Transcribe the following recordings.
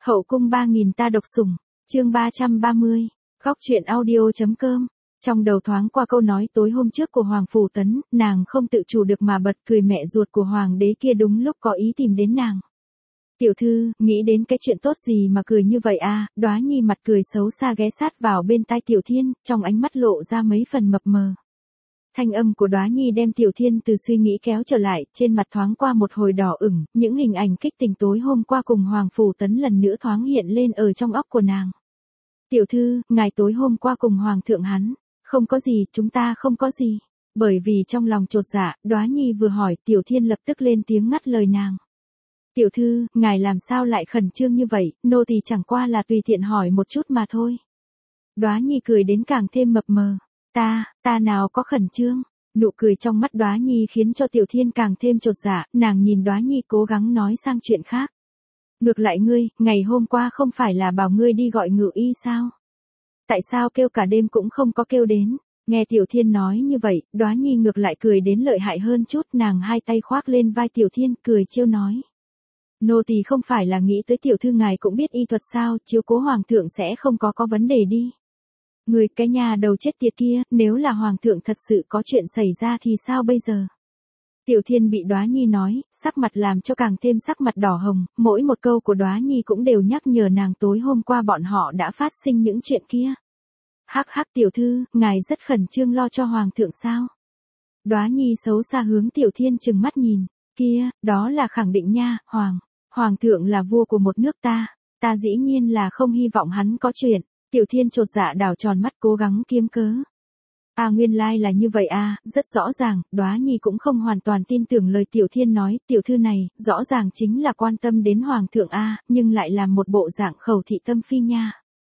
Hậu cung 3000 ta độc sủng, chương 330, khóc chuyện audio.com. Trong đầu thoáng qua câu nói tối hôm trước của Hoàng Phủ Tấn, nàng không tự chủ được mà bật cười, mẹ ruột của Hoàng đế kia đúng lúc có ý tìm đến nàng. Tiểu thư, nghĩ đến cái chuyện tốt gì mà cười như vậy à? Đóa Nhi mặt cười xấu xa ghé sát vào bên tai Tiểu Thiên, trong ánh mắt lộ ra mấy phần mập mờ. Thanh âm của Đóa Nhi đem Tiểu Thiên từ suy nghĩ kéo trở lại, trên mặt thoáng qua một hồi đỏ ửng, những hình ảnh kích tình tối hôm qua cùng Hoàng Phủ Tấn lần nữa thoáng hiện lên ở trong óc của nàng. Tiểu thư, ngài tối hôm qua cùng Hoàng thượng hắn, không có gì, chúng ta không có gì. Bởi vì trong lòng chột dạ, Đóa Nhi vừa hỏi, Tiểu Thiên lập tức lên tiếng ngắt lời nàng. Tiểu thư, ngài làm sao lại khẩn trương như vậy, nô tỳ chẳng qua là tùy tiện hỏi một chút mà thôi. Đóa Nhi cười đến càng thêm mập mờ. Ta nào có khẩn trương. Nụ cười trong mắt Đóa Nhi khiến cho Tiểu Thiên càng thêm chột dạ, nàng nhìn Đóa Nhi cố gắng nói sang chuyện khác. Ngược lại ngươi, ngày hôm qua không phải là bảo ngươi đi gọi ngự y sao? Tại sao kêu cả đêm cũng không có kêu đến? Nghe Tiểu Thiên nói như vậy, Đóa Nhi ngược lại cười đến lợi hại hơn chút, nàng hai tay khoác lên vai Tiểu Thiên, cười trêu nói. Nô tỳ không phải là nghĩ tới tiểu thư ngài cũng biết y thuật sao, chiếu cố hoàng thượng sẽ không có vấn đề đi. Người cái nhà đầu chết tiệt kia, nếu là hoàng thượng thật sự có chuyện xảy ra thì sao bây giờ? Tiểu Thiên bị Đóa Nhi nói, sắc mặt làm cho càng thêm sắc mặt đỏ hồng, mỗi một câu của Đóa Nhi cũng đều nhắc nhở nàng tối hôm qua bọn họ đã phát sinh những chuyện kia. Hắc hắc tiểu thư, ngài rất khẩn trương lo cho hoàng thượng sao? Đóa Nhi xấu xa hướng Tiểu Thiên trừng mắt nhìn, kia, đó là khẳng định nha, Hoàng thượng là vua của một nước ta dĩ nhiên là không hy vọng hắn có chuyện. Tiểu Thiên chột dạ đảo tròn mắt cố gắng kiếm cớ. Nguyên lai là như vậy rất rõ ràng, Đóa Nhi cũng không hoàn toàn tin tưởng lời Tiểu Thiên nói, tiểu thư này, rõ ràng chính là quan tâm đến Hoàng thượng nhưng lại làm một bộ dạng khẩu thị tâm phi nha.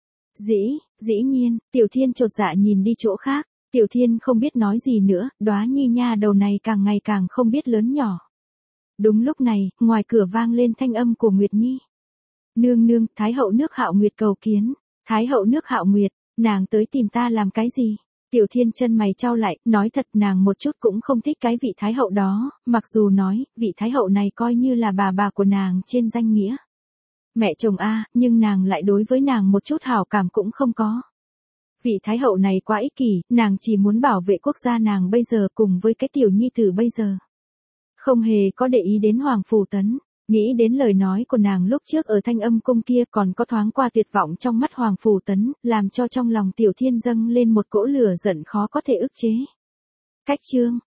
Dĩ nhiên, Tiểu Thiên chột dạ nhìn đi chỗ khác, Tiểu Thiên không biết nói gì nữa, Đóa Nhi nha đầu này càng ngày càng không biết lớn nhỏ. Đúng lúc này, ngoài cửa vang lên thanh âm của Nguyệt Nhi. Nương, Thái hậu nước Hạo Nguyệt cầu kiến. Thái hậu nước Hạo Nguyệt, nàng tới tìm ta làm cái gì? Tiểu Thiên chân mày chau lại, nói thật nàng một chút cũng không thích cái vị Thái hậu đó, mặc dù nói, vị Thái hậu này coi như là bà của nàng trên danh nghĩa. Mẹ chồng nhưng nàng lại đối với nàng một chút hảo cảm cũng không có. Vị Thái hậu này quá ích kỷ, nàng chỉ muốn bảo vệ quốc gia nàng bây giờ cùng với cái tiểu nhi tử bây giờ. Không hề có để ý đến Hoàng Phủ Tấn, nghĩ đến lời nói của nàng lúc trước ở Thanh Âm cung kia còn có thoáng qua tuyệt vọng trong mắt Hoàng Phủ Tấn, làm cho trong lòng Tiểu Thiên dâng lên một cỗ lửa giận khó có thể ức chế. Cách chương,